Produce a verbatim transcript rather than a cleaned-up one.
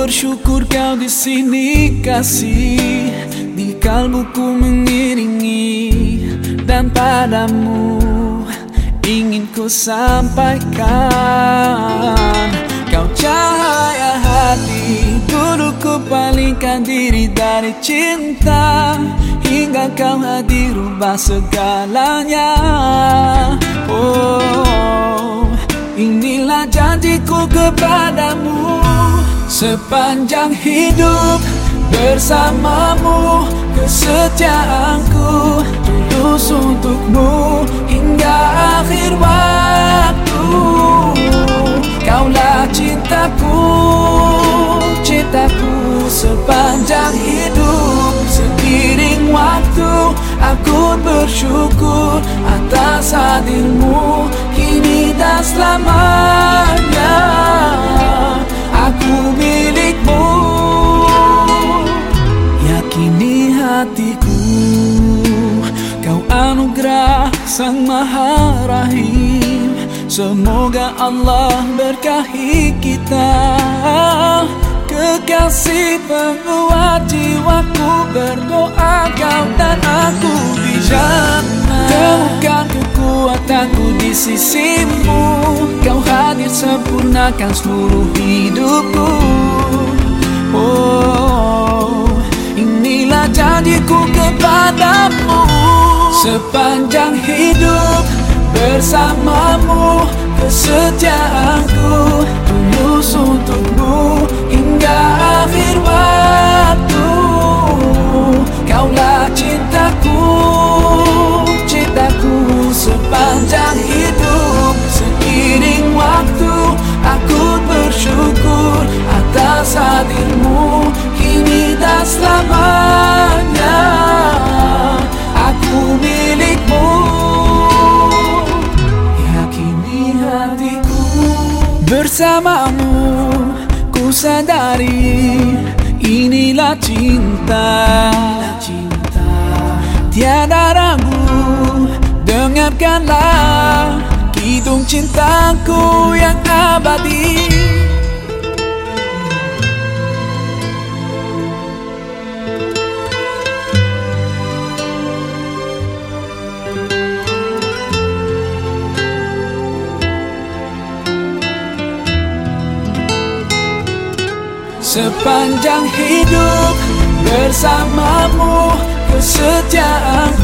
bersyukur kau di sini kasih, di kalbuku mengiringi, dan padamu ingin ku sampaikan. Kau cahaya hati, dulu ku palingkan diri dari cinta, hingga kau hadir rubah segalanya. Oh, inilah janjiku kepadamu, sepanjang hidup bersamamu, kesetiaanku tulus untukmu hingga akhir waktu. Kaulah cintaku, cintaku sepanjang hidup. Seiring waktu aku bersyukur atas hadirmu kini dan selamanya. Aku milikmu, yakini hatiku, kau anugerah Sang Maha Rahim. Semoga Allah berkahi kita, kekasih penguat jiwaku. Berdoa kau dan aku di jannah, temukan kekuatanku di sisimu. Kau hadir sempurnakan seluruh hidupku. Oh, inilah janjiku kepadamu, sepanjang hidup bersamamu, kesetiaanku tulus untukmu hingga akhir waktu. Kaulah cintaku, cintaku sepanjang hidup. Seiring waktu aku bersyukur atas hadirmu kini dan selamanya. Aku milikmu, yakini hatiku. Bersamamu ku sadari inilah cinta, tiada ragu, dengarkanlah kidung cintaku yang abadi. Sepanjang hidup bersamamu, kesetiaan